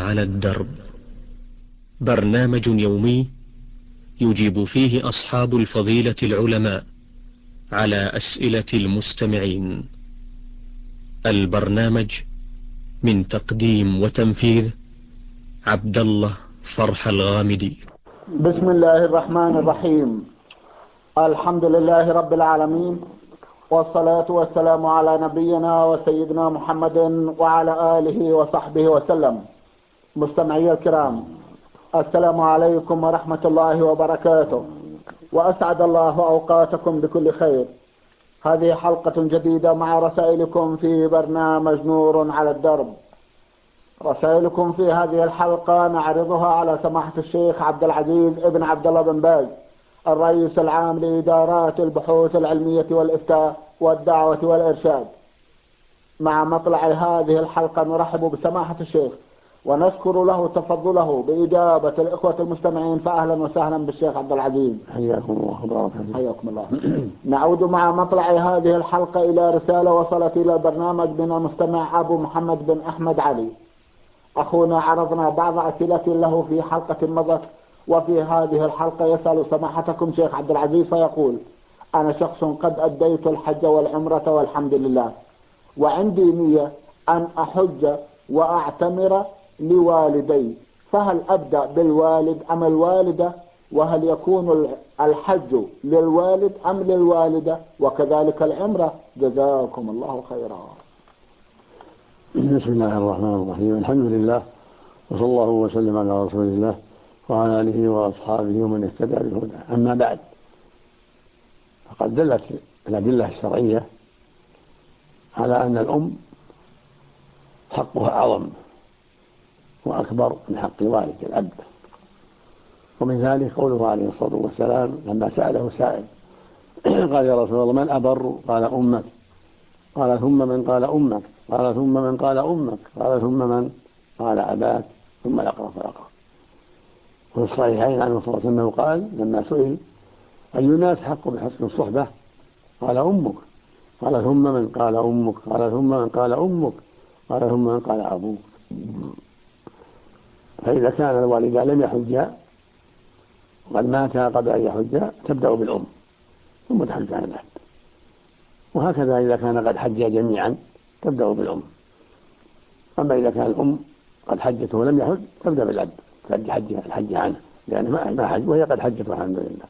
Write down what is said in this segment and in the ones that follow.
على الدرب، برنامج يومي يجيب فيه أصحاب الفضيلة العلماء على أسئلة المستمعين. البرنامج من تقديم وتنفيذ عبد الله فرح الغامدي. بسم الله الرحمن الرحيم. الحمد لله رب العالمين، والصلاة والسلام على نبينا وسيدنا محمد وعلى آله وصحبه وسلم. مستمعي الكرام، السلام عليكم ورحمة الله وبركاته، وأسعد الله أوقاتكم بكل خير. هذه حلقة جديدة مع رسائلكم في برنامج نور على الدرب. رسائلكم في هذه الحلقة نعرضها على سماحة الشيخ عبد العزيز ابن عبد الله بن باز، الرئيس العام لإدارات البحوث العلمية والإفتاء والدعوة والإرشاد. مع مطلع هذه الحلقة نرحب بسماحة الشيخ ونشكر له تفضله بإجابة الإخوة المستمعين، فأهلا وسهلا بالشيخ عبد العزيز. حياكم الله وبارك فيكم. حياكم الله. نعود مع مطلع هذه الحلقة إلى رسالة وصلت إلى البرنامج من المستمع أبو محمد بن أحمد علي. أخونا عرضنا بعض أسئلة له في حلقة مضت، وفي هذه الحلقة يسأل سماحتكم شيخ عبد العزيز فيقول: أنا شخص قد أديت الحج والعمرة والحمد لله، وعندي نية أن أحج وأعتمر لوالدي، فهل أبدأ بالوالد أم الوالدة؟ وهل يكون الحج للوالد أم للوالدة؟ وكذلك العمرة، جزاكم الله خيرا. بسم الله الرحمن الرحيم. الحمد لله، وصلى الله وسلم على رسول الله وعلى آله وأصحابه ومن اهتدى بهداه. أما بعد، فقد دلت الأدلة الشرعية على أن الأم حقها أعظم وأكبر من حق والد الأب. ومن ذلك قوله عليه الصلاة والسلام لما سأله سائل قال: يا رسول الله، من أبر؟ قال: أمك. قال: ثم من؟ قال: أمك. قال: ثم من؟ قال: أمك. قال: ثم من؟ قال: أباك. ثم الأقرب فالأقرب. وفي الصحيحين عنه صلى الله عليه وسلم قال لما سئل: أي الناس حق بحسن الصحبة؟ قال: أمك. قال: ثم من؟ قال: أمك. قال: ثم من؟ قال: أمك. قال: ثم من؟ قال: أبوك. فإذا كان الوالدان لم يحجا وقد ماتا قبل أن يحجا تبدأ بالأم ثم تحج عن الأب، وهكذا إذا كان قد حجا جميعا تبدأ بالأم. أما إذا كان الأم قد حجت ولم يحج تبدأ بالأب الحج عنه، لأنه ما حج وهي قد حجت والحمد لله.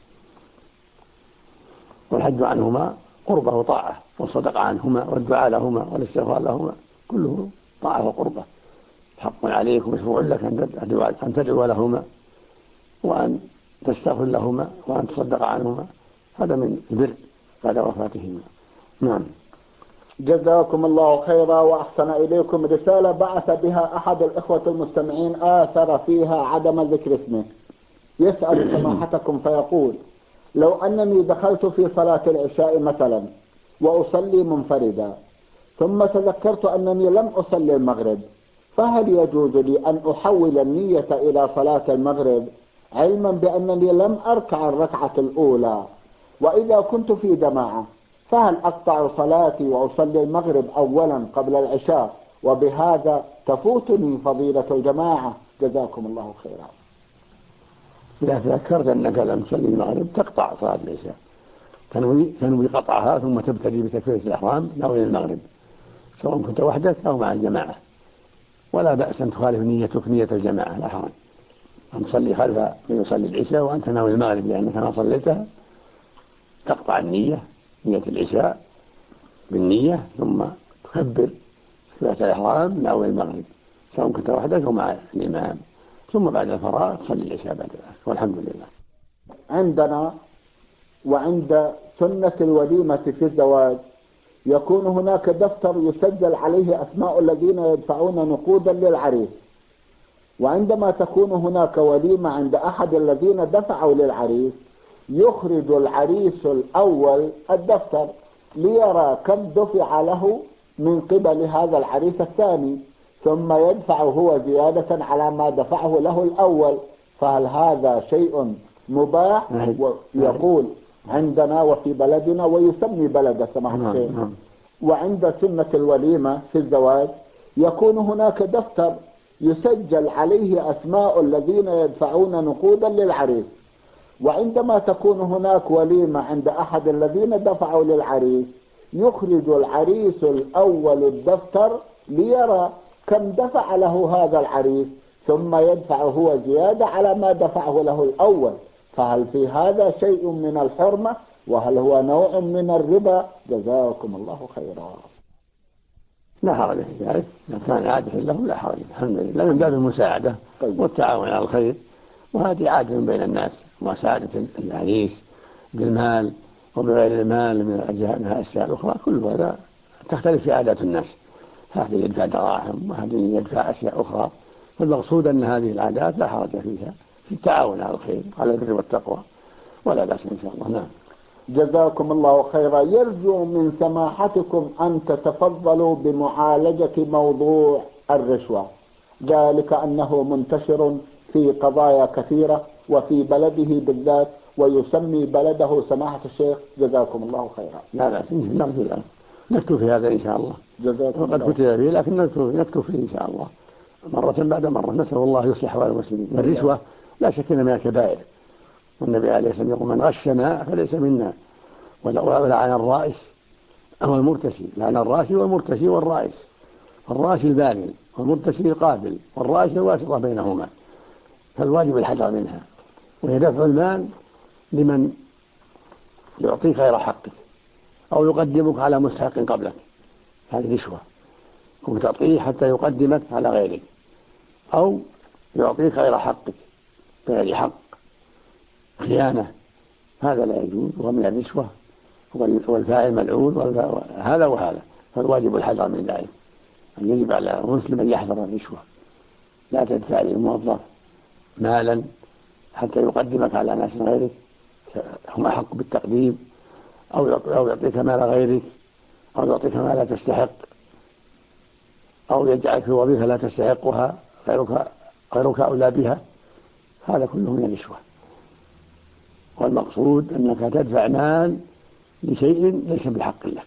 والحج عنهما قربة وطاعة، والصدقة عنهما والدعاء لهما والاستغفار لهما كله طاعة وقربة. حق عليكم مشروع لك أن تدعو لهما وأن تستغفر لهما وأن تصدق عنهما، هذا من البر بعد وفاتهما. نعم. جزاكم الله خيرا وأحسن إليكم. رسالة بعث بها أحد الإخوة المستمعين آثر فيها عدم ذكر اسمه، يسأل سماحتكم فيقول: لو أنني دخلت في صلاة العشاء مثلا وأصلي منفردا، ثم تذكرت أنني لم أصلي المغرب، فهل يجوز لي أن أحول النية إلى صلاة المغرب علما بأنني لم أركع الركعة الأولى؟ وإذا كنت في جماعة فهل أقطع صلاتي وأصلي المغرب أولا قبل العشاء، وبهذا تفوتني فضيلة الجماعة؟ جزاكم الله خيرا. إذا تذكرت أنك لم تصلي المغرب تقطع صلاة العشاء، تنوي قطعها ثم تبتدي بتكبيرة الإحرام ناوي المغرب، سواء كنت وحدك أو مع الجماعة، ولا بأس أن تخالف نيتك نية الجماعة، لا حرج أن تصلي خلف من يصلي العشاء وأنت ناوي المغرب لأنك ما صليتها. تقطع نية العشاء بالنية ثم تكبر تكبيرة الإحرام ناوي المغرب، سواء كنت وحدك أو مع الإمام، ثم بعد الفراغ تصلي العشاء بعد ذلك، والحمد لله. عندنا وعند سنة الوليمة في الزواج يكون هناك دفتر يسجل عليه أسماء الذين يدفعون نقودا للعريس، وعندما تكون هناك وليمة عند أحد الذين دفعوا للعريس يخرج العريس الأول الدفتر ليرى كم دفع له من قبل هذا العريس الثاني، ثم يدفع هو زيادة على ما دفعه له الأول، فهل هذا شيء مباح؟ ويقول عندنا وفي بلدنا ويسمي بلد سماحة الشيخ. وعند سنة الوليمة في الزواج يكون هناك دفتر يسجل عليه أسماء الذين يدفعون نقودا للعريس، وعندما تكون هناك وليمة عند أحد الذين دفعوا للعريس يخرج العريس الأول الدفتر ليرى كم دفع له هذا العريس، ثم يدفع هو زيادة على ما دفعه له الأول. فهل في هذا شيء من الحرمة؟ وهل هو نوع من الربا؟ جزاكم الله خيرا. لا حرج في ذلك، إذا كان عادة له لا حرج، الحمد لله، من باب المساعدة والتعاون على الخير، وهذه عادة بين الناس، مساعدة العريس بالمال وبغير المال من الأشياء الأخرى، كل هذا تختلف في عادات الناس، هذا يدفع دراهم وهذا يدفع أشياء أخرى، فالمقصود أن هذه العادات لا حرج فيها في التعاون على الخير على البر والتقوى، ولا بأس إن شاء الله. نعم. جزاكم الله خيرا. يرجو من سماحتكم أن تتفضلوا بمعالجة موضوع الرشوة، ذلك أنه منتشر في قضايا كثيرة وفي بلده بالذات، ويسمي بلده سماحة الشيخ جزاكم الله خيرا. لا بأس، نرجو الآن نكتب في هذا إن شاء الله، وقد كتب به لكن نكتب فيه إن شاء الله مرة بعد مرة، نسأل الله يصلح أحوال المسلمين. والرشوة لا شك من الكبائر، والنبي عليه الصلاة والسلام يقول من غشنا فليس منا، ولعن الرائش أو المرتشي، لعن الراشي والمرتشي والرائش، الراشي الباذل والمرتشي القابل والرائش الواسطة بينهما، فالواجب الحذر منها، وهي دفع المال لمن يعطيك غير حقك أو يقدمك على مستحق قبلك، هذه رشوة، وتعطيه حتى يقدمك على غيرك أو يعطيك غير حقك بغير حق، خيانة، هذا لا يجوز، ومن الرشوة والفاعل ملعون، هذا وهذا، فالواجب الحذر من ذلك، أن يجب على المسلم أن يحذر الرشوة، لا تدفع للموظف مالا حتى يقدمك على ناس غيرك هم أحق بالتقديم، أو يعطيك مال غيرك، أو يعطيك ما لا تستحق، أو يجعلك في وظيفة لا تستحقها غيرك أولى بها، هذا كله من الرشوة. والمقصود أنك تدفع مال لشيء ليس بحق لك،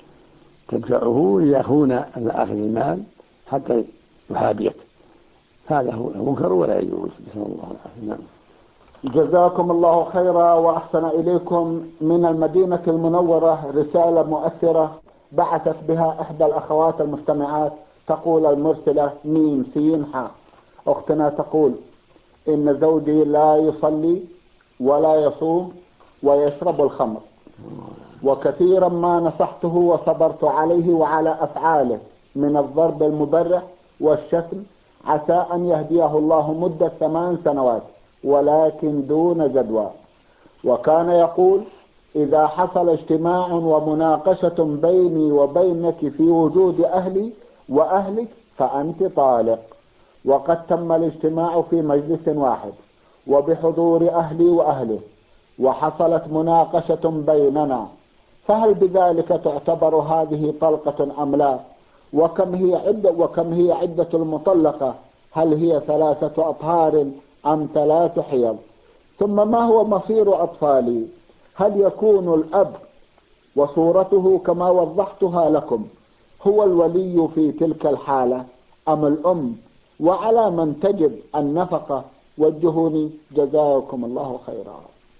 تدفعه ليخون أخذ المال حتى يحابيك، هذا هو المنكر ولا يجوز، نسأل الله العافية. جزاكم الله خيرا وأحسن إليكم. من المدينة المنورة رسالة مؤثرة بعثت بها إحدى الأخوات المستمعات، تقول المرسلة ميم سين حاء، أختنا تقول إن زوجي لا يصلي ولا يصوم ويشرب الخمر، وكثيرا ما نصحته وصبرت عليه وعلى أفعاله من الضرب المبرح والشتم، عسى أن يهديه الله مدة 8 سنوات ولكن دون جدوى. وكان يقول إذا حصل اجتماع ومناقشة بيني وبينك في وجود أهلي وأهلك فأنت طالق، وقد تم الاجتماع في مجلس واحد وبحضور أهلي وأهله وحصلت مناقشة بيننا، فهل بذلك تعتبر هذه طلقة أم لا؟ وكم هي عدة المطلقة؟ هل هي 3 أطهار أم 3 حيض؟ ثم ما هو مصير أطفالي؟ هل يكون الأب وصورته كما وضحتها لكم هو الولي في تلك الحالة أم الأم؟ وعلى من تجب النفقة؟ وجهوني جزاكم الله خيرا.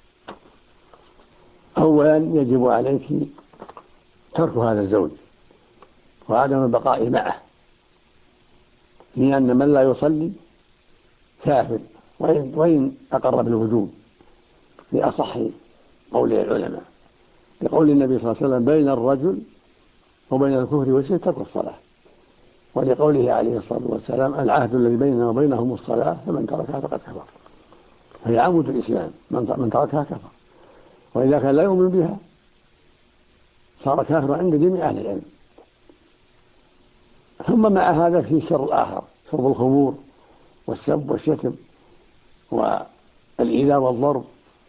أولا يجب عليك ترك هذا الزوج وعدم البقاء معه، لأن من لا يصلي كافر وإن أقر بالوجوب لأصح قول العلماء، لقول النبي صلى الله عليه وسلم بين الرجل وبين الكفر والشرك ترك الصلاة، ولقوله عليه الصلاة والسلام العهد الذي بيننا وبينهم الصلاة فمن تركها فقد كفر، فهي عمود الإسلام، من تركها كفر، وإذا كان لا يؤمن بها صار كافرا عند جميع أهل العلم. ثم مع هذا في الشر الآخر، شرب الخمور والسب والشتم والإيذاء والضرب،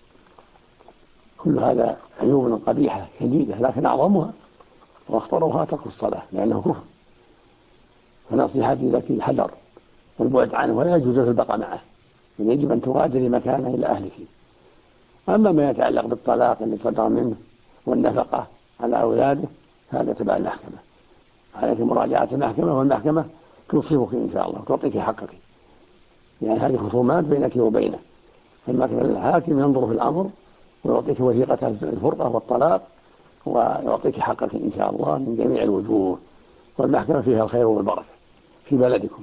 كل هذا عيوب قبيحة شديدة، لكن أعظمها واخطرها ترك الصلاة لأنه كفر، فنصيحتي لك الحذر والبعد عنه، ولا يجوز البقاء معه، يجب أن تغادري مكانه إلى أهلك. أما ما يتعلق بالطلاق اللي صدر منه والنفقة على أولاده هذا تبع المحكمة، عليك مراجعة المحكمة، والمحكمة تنصفك إن شاء الله وتعطيك حقك، يعني هذه خصومات بينك وبينه، فالمكن الحاكم ينظر في الأمر ويعطيك وثيقة الفرقة والطلاق ويعطيك حقك إن شاء الله من جميع الوجوه، والمحكمة فيها الخير والبركة في بلدكم.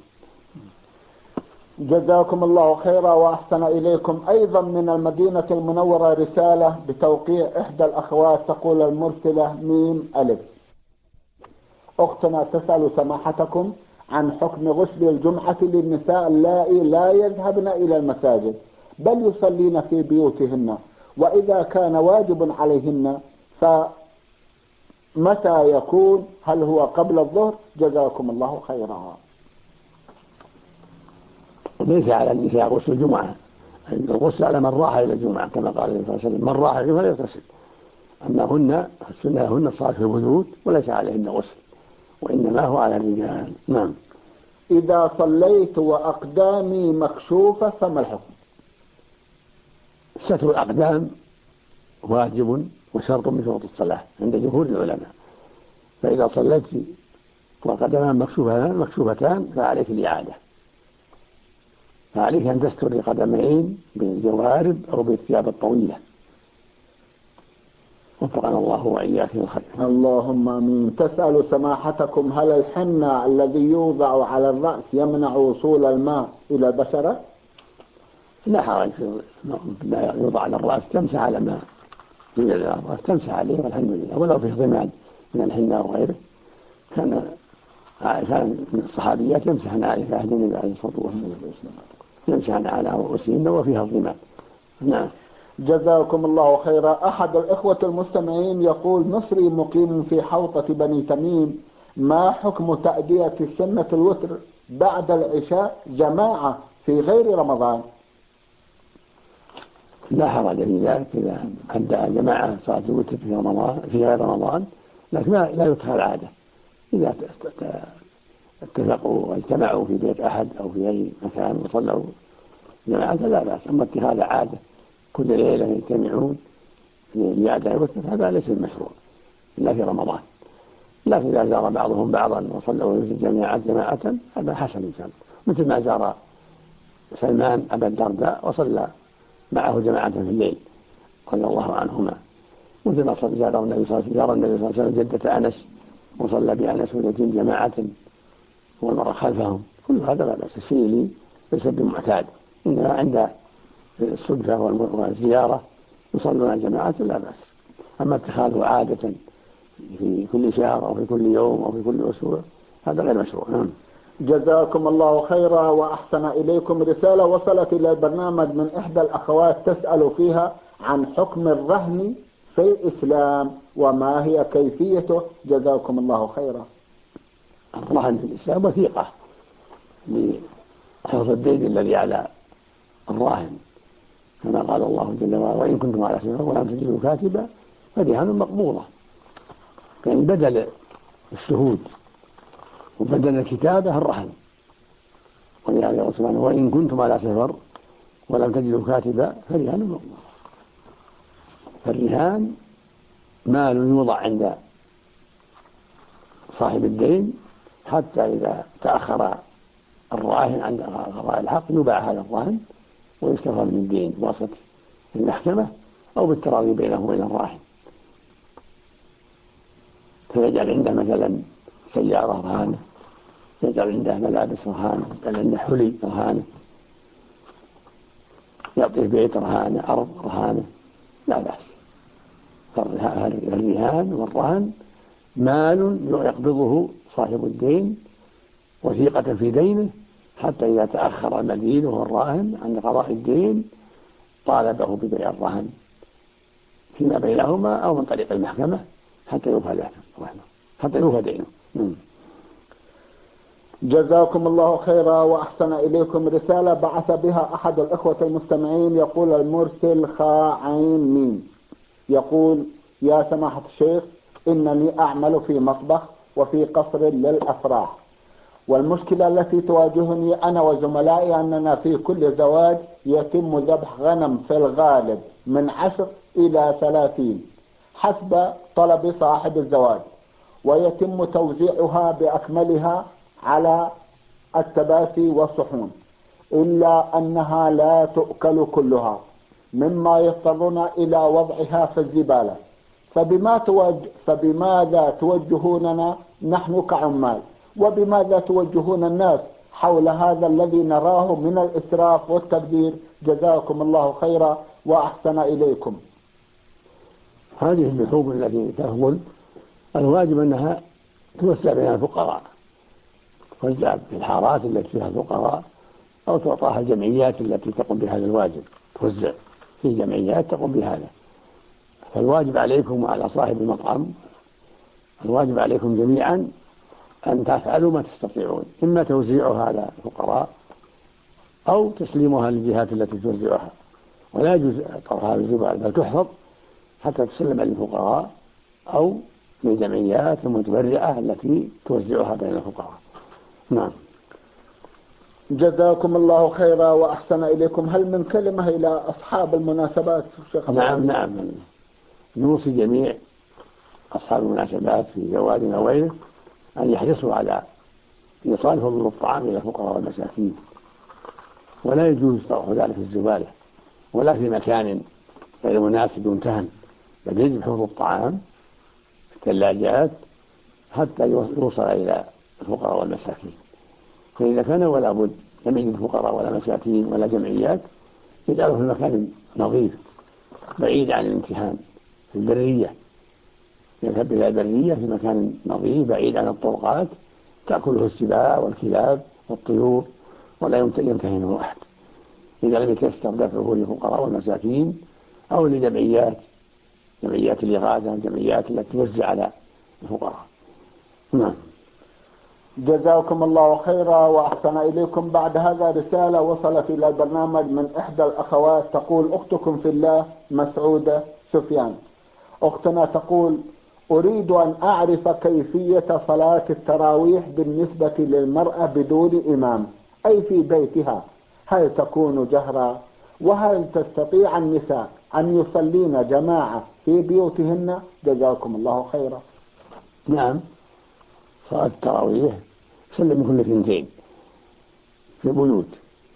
جزاكم الله خيرا وأحسن إليكم. أيضا من المدينة المنورة رسالة بتوقيع إحدى الأخوات، تقول المرسلة ميم ألف: أختنا تسأل سماحتكم عن حكم غسل الجمعة للنساء اللائي لا يذهبن إلى المساجد بل يصلين في بيوتهن، وإذا كان واجب عليهن فمتى يكون؟ هل هو قبل الظهر؟ جزاكم الله خيرا. ليس على النساء غسل الجمعة، الغسل على من راح إلى الجمعة كما قال النبي صلى الله عليه وسلم: من راح إلى الجمعة يغتسل. أما هن السنة هن الصلاة في البيوت وليس عليهن غسل، وإنما هو على الرجال. نعم. إذا صليت وأقدامي مكشوفة فما الحكم؟ ستر الأقدام واجب وشرط من شروط الصلاة عند جمهور العلماء، فإذا صليت وقدمان مكشوفتان فعليك الإعادة، فعليك أن تستر القدمين بالجوارب أو بالثياب الطويلة. وفقنا الله وإياك الخير. اللهم آمين. تسأل سماحتكم هل الحنة الذي يوضع على الرأس يمنع وصول الماء إلى البشرة؟ لا حرج لا يوضع على الرأس، تمسح على ما يوجد على الرأس تمسح عليه والحمد لله، ولو في ضمان من الحنة وغيره. كان من الصحابيات يمسحن عليه في عهد النبي عليه الصلاة والسلام، يمسحن على رؤوسهن وفيها الضمان. نعم. جزاكم الله خيرا. أحد الإخوة المستمعين يقول: مصري مقيم في حوطة بني تميم، ما حكم تأدية سنة الوتر بعد العشاء جماعة في غير رمضان؟ لا حرج في ذلك إذا أدى جماعة صلاة الوتر في رمضان في غير رمضان، لكن لا يتخذ عادة. إذا اتفقوا واجتمعوا في بيت أحد أو في أي مكان وصلوا جماعة لا بأس، أما اتخاذ عادة كل ليلة يجتمعون لأداء الوتر هذا ليس المشروع إلا في رمضان، لكن إذا زار بعضهم بعضا وصلوا جماعة هذا حسن إن شاء الله، مثل ما زار سلمان أبا الدرداء وصلى معه جماعة في الليل رضي الله عنهما، مثل ما زار النبي صلى الله عليه وسلم جدة أنس وصلى بأنس واليتيم جماعة والمرأة خلفهم، كل هذا لا بأس. الشيء ليس بمعتاد، إنما عند الصدفة والزيارة يصلون جماعة لا بأس. أما اتخاذه عادة في كل شهر أو في كل يوم أو في كل أسبوع هذا غير مشروع. جزاكم الله خيرا وأحسن إليكم. رسالة وصلت إلى البرنامج من إحدى الأخوات تسأل فيها عن حكم الرهن في الإسلام وما هي كيفيته. جزاكم الله خيرا. الرهن في الإسلام وثيقة لحفظ الدين الذي على الراهن، كما قال الله جل وعلا: وإن كنتم على سفر ولم تجدوا كاتبا فرهان مقبوضة، يعني بدل الشهود وبدل الكتابة الرهن. ولهذا يقول سبحانه: وإن كنتم على سفر ولم تجدوا كاتبا فرهان مقبوضة. فالرهان مال يوضع عند صاحب الدين حتى إذا تأخر الراهن عند قضاء الحق يباع هذا الراهن ويستفى من الدين بواسطة المحكمة أو بالتراضي بينه وبين الراهن، فيجعل عنده مثلا سيارة رهانة، يجعل عنده ملابس رهانة، يجعل عنده حلي رهانة، يعطيه بيت رهانة، أرض رهانة، لا بأس. فالرهان والرهن مال يقبضه صاحب الدين وثيقة في دينه حتى إذا تأخر المدين وهو الراهن عن قضاء الدين طالبه ببيع الرهن فيما بينهما أو من طريق المحكمة حتى يوفى دينه. جزاكم الله خيرا وأحسن إليكم. رسالة بعث بها أحد الإخوة المستمعين، يقول المرسل خاعين مين، يقول: يا سماحة الشيخ، إنني أعمل في مطبخ وفي قصر للأفراح، والمشكلة التي تواجهني أنا وزملائي أننا في كل زواج يتم ذبح غنم في الغالب من 10 إلى 30 حسب طلب صاحب الزواج، ويتم توزيعها بأكملها على التباسي والصحون، إلا أنها لا تؤكل كلها، مما يضطرنا إلى وضعها في الزبالة. فبماذا توجهوننا نحن كعمال، وبماذا توجهون الناس حول هذا الذي نراه من الإسراف والتبذير؟ جزاكم الله خيرا وأحسن إليكم. هذه اللحوم التي تفضل الواجب أنها توزع بين الفقراء، توزع في الحارات التي فيها الفقراء، أو تعطاها الجمعيات التي تقوم بهذا الواجب، توزع في جمعيات تقوم بهذا. فالواجب عليكم وعلى صاحب المطعم، الواجب عليكم جميعا أن تفعلوا ما تستطيعون، إما توزيعها على الفقراء أو تسليمها للجهات التي توزعها، ولا يجوز طرحها بالزبالة، بل تحفظ حتى تسلم للفقراء أو للجمعيات المتبرعة التي توزعها بين الفقراء. نعم. جزاكم الله خيرا وأحسن إليكم. هل من كلمة إلى أصحاب المناسبات شيخ؟ نعم، نوصي جميع أصحاب المناسبات في جواد أو غيره أن يحرصوا على إيصال فضل الطعام إلى الفقراء والمساكين، ولا يجوز طرح ذلك في الزبالة ولا في مكان غير مناسب ومتهن، بل يجب حفظ الطعام في الثلاجات حتى يوصل إلى الفقراء والمساكين. فإذا كان ولا بد لم يجد فقراء ولا مساكين ولا جمعيات، يجعله في مكان نظيف بعيد عن الامتهان، في البرية، يذهب إلى البرية في مكان نظيف بعيد عن الطرقات تأكله السباع والكلاب والطيور ولا يمتهنه أحد. إذا لم يتيسر دفعه للفقراء والمساكين أو لجمعيات الإغاثة، الجمعيات التي توزع على الفقراء. نعم. جزاكم الله خيرا وأحسن إليكم. بعد هذا رسالة وصلت إلى البرنامج من إحدى الأخوات، تقول: أختكم في الله مسعودة سفيان. أختنا تقول: أريد أن أعرف كيفية صلاة التراويح بالنسبة للمرأة بدون إمام، أي في بيتها، هل تكون جهرا؟ وهل تستطيع النساء أن يصلين جماعة في بيوتهن؟ جزاكم الله خيرا. نعم، صلاة التراويح تسلم كل اثنتين في بيوت،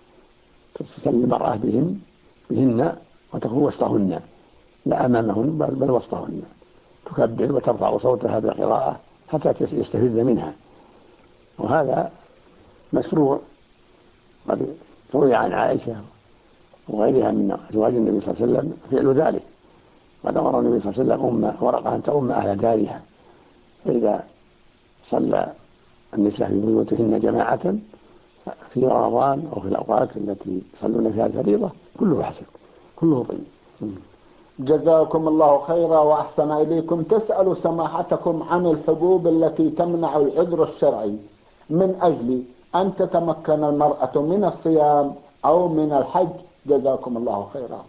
تسلم المرأة بهن وتكون وسطهن، لا أمامهن بل وسطهن، تكبر وترفع صوتها بالقراءة حتى يستفيد منها، وهذا مشروع. قد روي عن عائشة وغيرها من أزواج النبي صلى الله عليه وسلم فعل ذلك. قد أمر النبي صلى الله عليه وسلم ورقة أن تؤم أهل دارها، فإذا صلى النساء في بيوتهن جماعة في رمضان أو في الأوقات التي يصلون فيها الفريضة كله حسن، كله طيب. جزاكم الله خيرا وأحسن إليكم. تسأل سماحتكم عن الحبوب التي تمنع العذر الشرعي من أجل أن تتمكن المرأة من الصيام أو من الحج. جزاكم الله خيرا.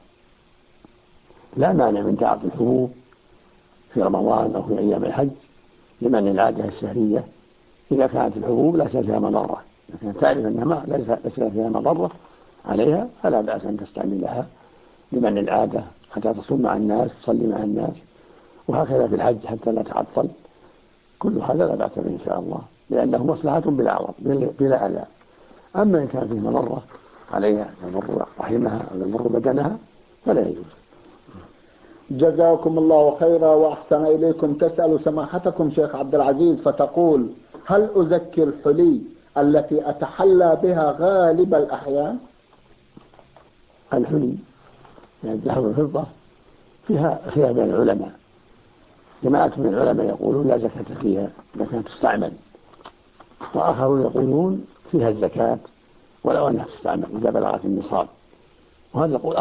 لا مانع من تعاطي الحبوب في رمضان أو في أيام الحج لمن العادة الشهرية، إذا كانت الحبوب ليس فيها مضرة، لكن تعرف أنها ليس فيها مضرة عليها فلا بأس أن تستعملها لمن العادة حتى تصوم مع الناس، تصلي مع الناس، وهكذا في الحج حتى لا تعطل. كل هذا لا بأس به إن شاء الله، لأنه مصلحة بلا أذى. أما إن كان فيه مضرة عليها يضر رحمها أو يضر بدنها فلا يجوز. جزاكم الله خيرا وأحسن إليكم. تسأل سماحتكم شيخ عبد العزيز فتقول: هل أزكي الحلي التي أتحلى بها غالب الأحيان؟ الحلي يعني الذهب والفضة فيها خلاف بين العلماء، جماعة من العلماء يقولون لا زكاة فيها إذا كانت تستعمل، وآخرون يقولون فيها الزكاة ولو أنها تستعمل إذا بلغت النصاب، وهذا يقول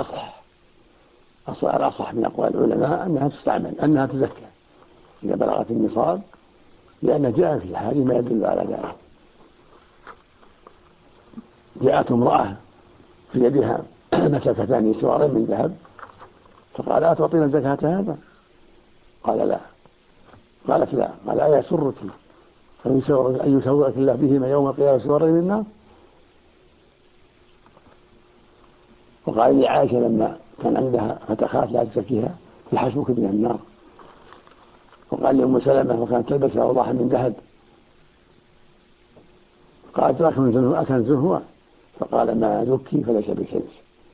الأصح من أقوال العلماء أنها تستعمل، أنها تزكى إذا بلغت النصاب، لأن جاء في الحال ما يدل على ذلك. جاءت امرأة في يدها مسكتان سوار من ذهب، فقال: أتعطينا زكاة هذا؟ قال: لا. قالت: لا. قال: أيسرك أن يسوّك الله بهما يوم القيامة سوار من النار؟ وقال لعائشة لما كان عندها فتخاف لا تزكيها: يحسبك من النار. وقال لأم سلمة وكانت تلبس أوضاحا من ذهب، قالت أكنز هو؟ فقال ما زكي فليس بكنز.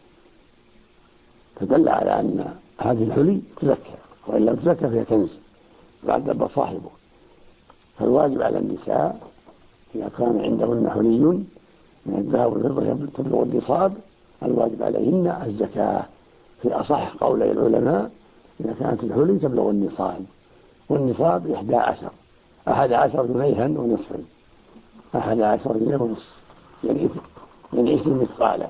فدل على أن هذه الحلي تزكى، وإن لم تزكى فهي كنز يعذب صاحبه. فالواجب على النساء إذا كان عندهن حلي من الذهب والفضة تبلغ النصاب الواجب عليهن الزكاة في أصح قولي العلماء. إذا كانت الحلي تبلغ النصاب، والنصاب 11 جنيها ونصفا، 11 جنيه ونصف، يعني 20 مثقالا،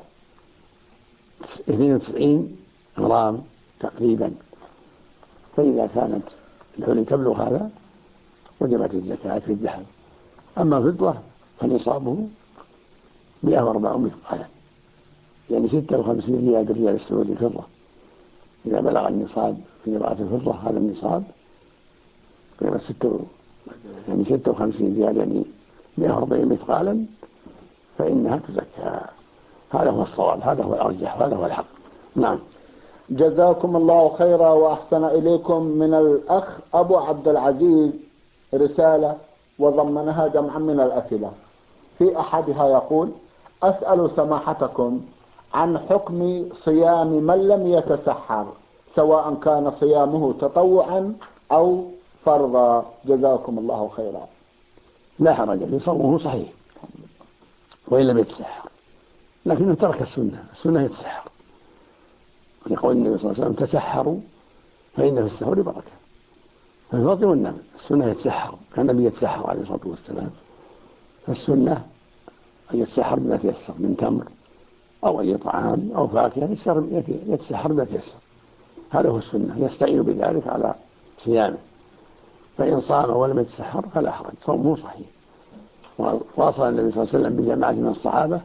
92 غرام تقريبا. فإذا كانت الحلي تبلغ هذا وجبت الزكاة في الذهب. أما الفضة فنصابه 104 مثقالا، يعني 56 ريال بالريال السعودي الفضة. إذا بلغ النصاب في ربعة الفضة هذا النصاب قيمة 56 ريال، يعني 140 مثقالا، فإنها تزكى. هذا هو الصواب، هذا هو الأرجح، هذا هو الحق. نعم. جزاكم الله خيرا وأحسن إليكم. من الأخ أبو عبد العزيز رسالة وضمنها جمعا من الأسئلة. في أحدها يقول: أسأل سماحتكم عن حكم صيام من لم يتسحر، سواء كان صيامه تطوعا أو فرضا، جزاكم الله خيرا. لا حرج في صومه صحيح وإن لم يتسحر، لكنه ترك السنة يتسحر، يقول النبي صلى الله عليه وسلم: تسحروا فإن في السحور بركة. فالفضل والنعم السنة يتسحر، كان النبي يتسحر عليه الصلاة والسلام. فالسنة أن يتسحر بما تيسر من تمر أو أي طعام أو فاكهة، يتسحر بما تيسر، هذا هو السنة، يستعين بذلك على صيامه. فإن صام ولم يتسحر فلا حرج، صومه صحيح. واصل النبي صلى الله عليه وسلم بجماعة من الصحابة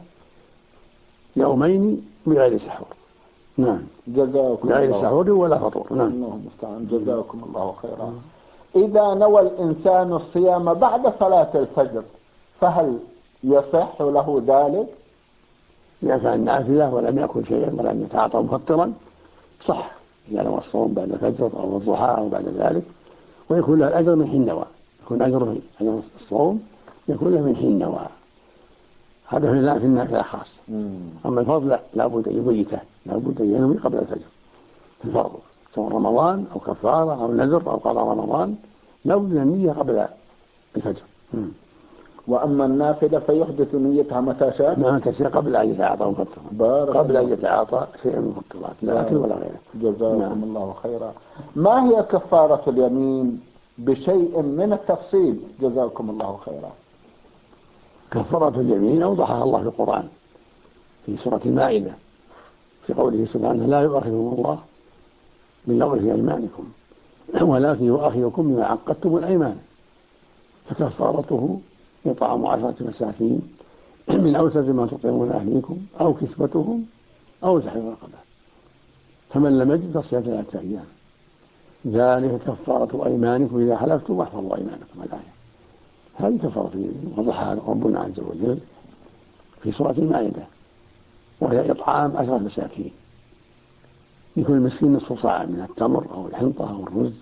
يومين بغير سحور. نعم، بغير سحور ولا فطور. نعم. جزاكم الله خيرا. إذا نوى الإنسان الصيام بعد صلاة الفجر فهل يصح له ذلك؟ إذا كان نافلة ولم يأكل شيئا ولم يتعاطى مفطرا صح، إذا نوى الصوم بعد الفجر أو الضحى أو بعد ذلك، ويكون له الأجر من حين نوى، يكون أجر الصوم يكون له من حين نوى، هذا في النافلة خاص. أما الفضل لا بد أن يبيته، لا بد أن ينوي قبل الفجر في الفرض، سواء رمضان أو كفارة أو نذر أو قضاء رمضان، لا بد من النية قبل الفجر. وأما النافلة فيحدث نيتها متى شاء قبل أن يتعاطى مفطرات، قبل أن يتعاطى شيء من المفطرات، لا أكل ولا غيره. جزاكم الله خيرا. ما هي كفارة اليمين بشيء من التفصيل؟ جزاكم الله خيرا. كفارة اليمين أوضحها الله في القرآن في سورة المائدة في قوله سبحانه: لا يؤاخذكم الله باللغو في أيمانكم ولكن يؤاخذكم بما عقدتم الأيمان، فكفارته إطعام 10 مساكين من أوسط ما تطعمون أهليكم أو كسوتهم أو تحرير رقبة، فمن لم يجد فصيام 3 أيام، ذلك كفارة أيمانكم إذا حلفتم واحفظوا أيمانكم. الآية هذه كفارة اليمين وضحها ربنا عز وجل في سورة المائدة، وهي إطعام 10 مساكين، لكل مسكين نصف صاع من التمر أو الحنطة أو الرز،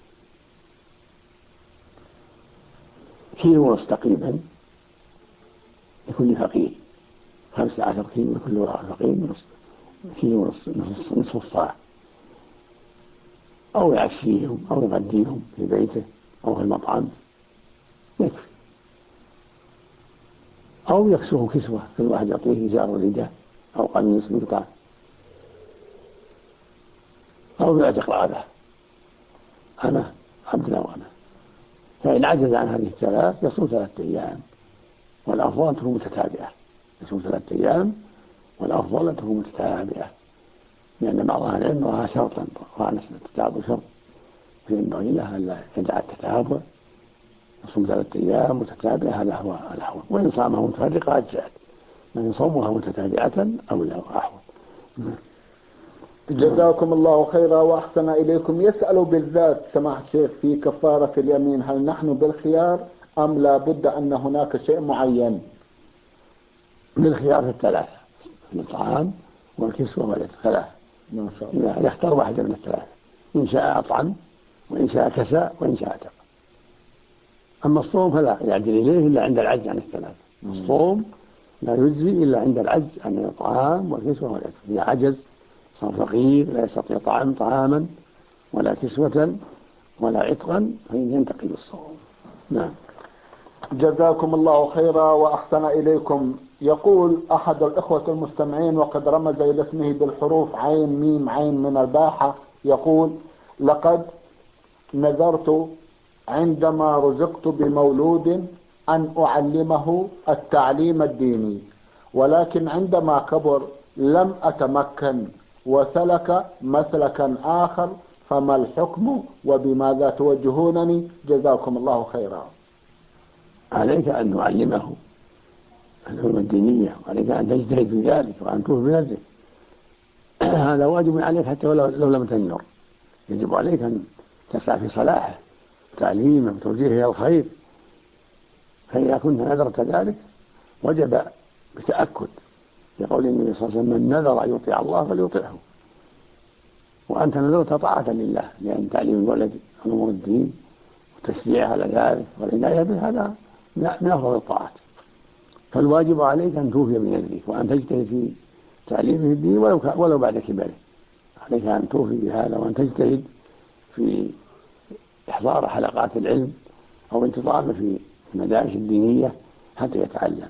كيلو ونصف تقريبا لكل فقير، 15 كيلو لكل فقير، كيلو ونصف، نصف الصاع، أو يعشيهم أو يغديهم في بيته أو في المطعم يكفي، أو يكسوه كسوة، كل واحد يعطيه إزار ورداء أو قميص بقطع، أو يعتق رقبة أمه عبدنا وأمه. فإن عجز عن هذه الثلاث يصوم 3 أيام، والأفضل أن تكون متتابعة، يصوم 3 أيام والأفضل أن تكون متتابعة، لأن بعض أهل العلم رأى شرطا، رأى أن التتابع شرط، فينبغي لها ألا يدع التتابع، يصوم 3 أيام متتابعة، هذا هو الأحوط. وإن صامها متفرقة أجزأت، لكن صومها متتابعة أولى وأحوط. جزاكم الله خيرا وأحسن إليكم. يسأل بالذات سماحة الشيخ في كفارة اليمين، هل نحن بالخيار أم لا بد أن هناك شيء معين؟ بالخيار في الثلاثة، الطعام والكسوة والثلاثة، ما شاء الله. يختار واحدة من الثلاثة، إن شاء أطعم وإن شاء كسى وإن شاء أتق. أما الصوم فلا يعدل إليه إلا عند العجز عن الثلاثة. الصوم لا يجزي إلا عند العجز عن الطعام والكسوة والعتق. إذا عجز صار فقير لا يستطيع طعاما ولا كسوة ولا عتقا فإن ينتقل الصوم. نعم. جزاكم الله خيرا وأحسن إليكم. يقول أحد الإخوة المستمعين وقد رمز إلى اسمه بالحروف عين ميم عين من الباحة، يقول: لقد نذرت عندما رزقت بمولود أن أعلمه التعليم الديني، ولكن عندما كبر لم أتمكن وسلك مسلكا آخر، فما الحكم وبماذا توجهونني؟ جزاكم الله خيرا. عليك أن نعلمه العلوم الدينية، وعليك أن تجتهد في ذلك وأن توفي بنفسك. هذا واجب عليك حتى لو لم تنذر. يجب عليك أن تسعى في صلاحه وتعليمه وتوجيهه إلى الخير. فإذا كنت نذرت ذلك وجب بتأكد، يقول النبي صلى الله عليه وسلم: من نذر أن يطيع الله فليطيعه. وأنت نذرت طاعة لله، لأن تعليم الولد أمور الدين وتشجيعه على ذلك والعناية به هذا من أفضل الطاعات. فالواجب عليك أن توفي بنذرك وأن تجتهد في تعليمه الدين ولو بعد كبره. عليك أن توفي بهذا وأن تجتهد في إحضار حلقات العلم أو انتظامه في المدارس الدينية حتى يتعلم.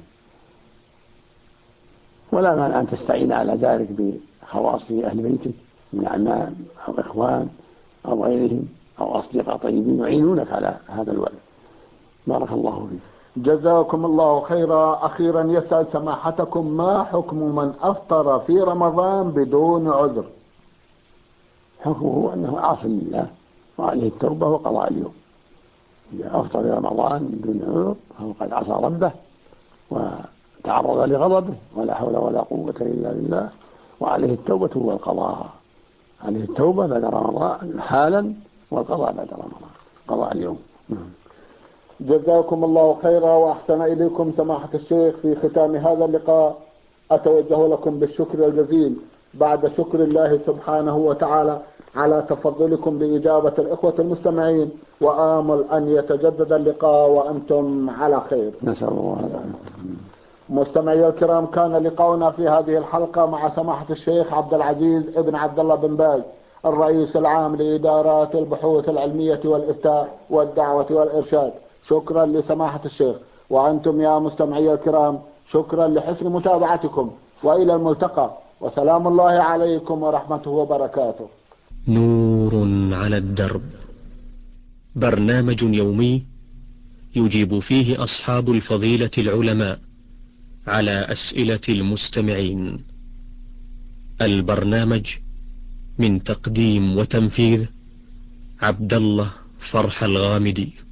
ولا مانع أن تستعين على ذلك بخواص أهل بيتك من أعمام أو إخوان أو غيرهم أو أصدقاء طيبين يعينونك على هذا الولد. بارك الله فيك. جزاكم الله خيرا. أخيرا يسأل سماحتكم: ما حكم من أفطر في رمضان بدون عذر؟ حكمه أنه عاص لله وعليه التوبة وقضاء اليوم. إذا أفطر في رمضان بدون عذر فهو قد عصى ربه وتعرض لغضبه، ولا حول ولا قوة إلا بالله، وعليه التوبة والقضاء. عليه التوبة بعد رمضان حالا والقضاء بعد رمضان، قضاء اليوم. جزاكم الله خيرا وأحسن إليكم سماحة الشيخ. في ختام هذا اللقاء أتوجه لكم بالشكر الجزيل بعد شكر الله سبحانه وتعالى على تفضلكم بإجابة الإخوة المستمعين، وآمل أن يتجدد اللقاء وأنتم على خير. نسأل الله. مستمعي الكرام، كان لقاؤنا في هذه الحلقة مع سماحة الشيخ عبد العزيز ابن عبد الله بن باز، الرئيس العام لإدارات البحوث العلمية والإفتاء والدعوة والإرشاد. شكرا لسماحة الشيخ. وأنتم يا مستمعي الكرام شكرا لحسن متابعتكم، وإلى الملتقى، وسلام الله عليكم ورحمته وبركاته. نور على الدرب، برنامج يومي يجيب فيه أصحاب الفضيلة العلماء على أسئلة المستمعين. البرنامج من تقديم وتنفيذ عبد الله فرح الغامدي.